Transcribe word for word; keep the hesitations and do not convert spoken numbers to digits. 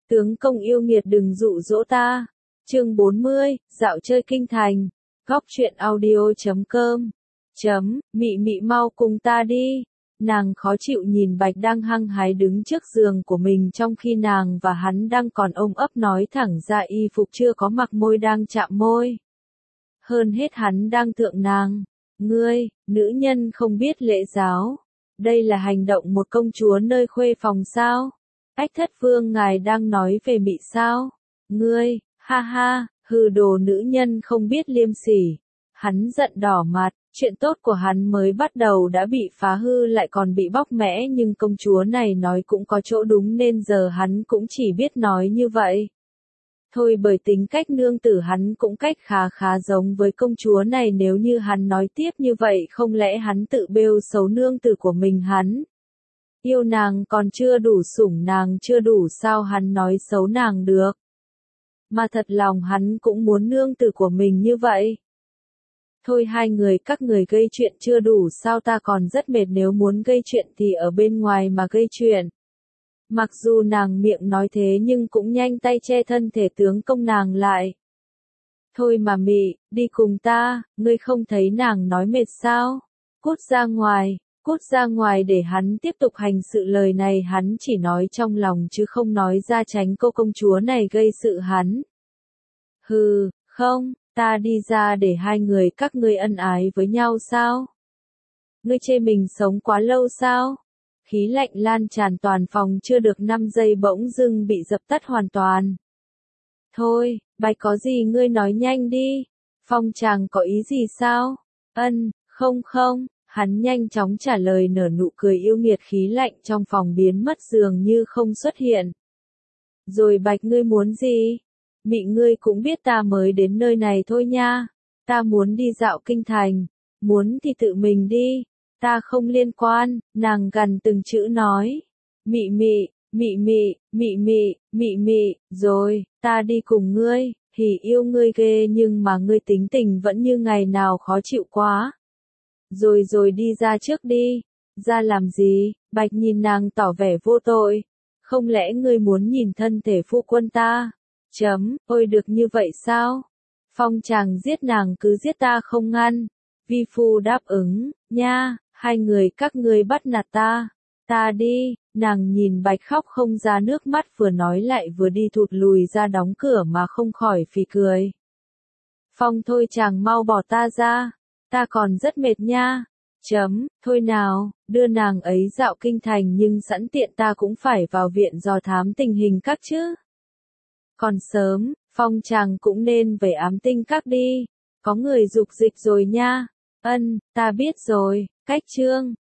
Tướng công yêu nghiệt đừng dụ dỗ ta. Chương bốn mươi, dạo chơi kinh thành. Góc truyện audio chấm com. Chấm, mị mị mau cùng ta đi. Nàng khó chịu nhìn Bạch đang hăng hái đứng trước giường của mình trong khi nàng và hắn đang còn ôm ấp nói thẳng ra y phục chưa có mặc môi đang chạm môi. Hơn hết hắn đang thượng nàng. Ngươi, nữ nhân không biết lễ giáo. Đây là hành động một công chúa nơi khuê phòng sao? Ách thất vương ngài đang nói về mị sao? Ngươi, ha ha, hư đồ nữ nhân không biết liêm sỉ. Hắn giận đỏ mặt, chuyện tốt của hắn mới bắt đầu đã bị phá hư lại còn bị bóc mẽ, nhưng công chúa này nói cũng có chỗ đúng nên giờ hắn cũng chỉ biết nói như vậy. Thôi bởi tính cách nương tử hắn cũng cách khá khá giống với công chúa này, nếu như hắn nói tiếp như vậy không lẽ hắn tự bêu xấu nương tử của mình hắn. Yêu nàng còn chưa đủ, sủng nàng chưa đủ, sao hắn nói xấu nàng được. Mà thật lòng hắn cũng muốn nương tử của mình như vậy. Thôi hai người các người gây chuyện chưa đủ sao, ta còn rất mệt, nếu muốn gây chuyện thì ở bên ngoài mà gây chuyện. Mặc dù nàng miệng nói thế nhưng cũng nhanh tay che thân thể tướng công nàng lại. Thôi mà mị, đi cùng ta, ngươi không thấy nàng nói mệt sao? Cút ra ngoài, cút ra ngoài để hắn tiếp tục hành sự. Lời này hắn chỉ nói trong lòng chứ không nói ra, tránh cô công chúa này gây sự hắn. Hừ, không, ta đi ra để hai người các ngươi ân ái với nhau sao? Ngươi chê mình sống quá lâu sao? Khí lạnh lan tràn toàn phòng chưa được năm giây bỗng dưng bị dập tắt hoàn toàn. Thôi, Bạch có gì ngươi nói nhanh đi. Phong chàng có ý gì sao? Ân, không không, hắn nhanh chóng trả lời nở nụ cười yêu nghiệt, khí lạnh trong phòng biến mất dường như không xuất hiện. Rồi Bạch ngươi muốn gì? Mị ngươi cũng biết ta mới đến nơi này thôi nha. Ta muốn đi dạo kinh thành. Muốn thì tự mình đi. Ta không liên quan, nàng gằn từng chữ nói. Mị mị, mị mị, mị mị, mị mị, rồi, ta đi cùng ngươi, thì yêu ngươi ghê nhưng mà ngươi tính tình vẫn như ngày nào khó chịu quá. Rồi rồi đi ra trước đi. Ra làm gì? Bạch nhìn nàng tỏ vẻ vô tội. Không lẽ ngươi muốn nhìn thân thể phu quân ta? Chấm, ôi được như vậy sao? Phong chàng giết nàng cứ giết ta không ngăn. Vi phu đáp ứng, nha, hai người các ngươi bắt nạt ta. Ta đi, nàng nhìn Bạch khóc không ra nước mắt, vừa nói lại vừa đi thụt lùi ra đóng cửa mà không khỏi phì cười. Phong thôi chàng mau bỏ ta ra, ta còn rất mệt nha. Chấm, thôi nào, đưa nàng ấy dạo kinh thành nhưng sẵn tiện ta cũng phải vào viện dò thám tình hình các chứ. Còn sớm, Phong chàng cũng nên về ám tinh các đi, có người dục dịch rồi nha. Ân, ta biết rồi, cách chương.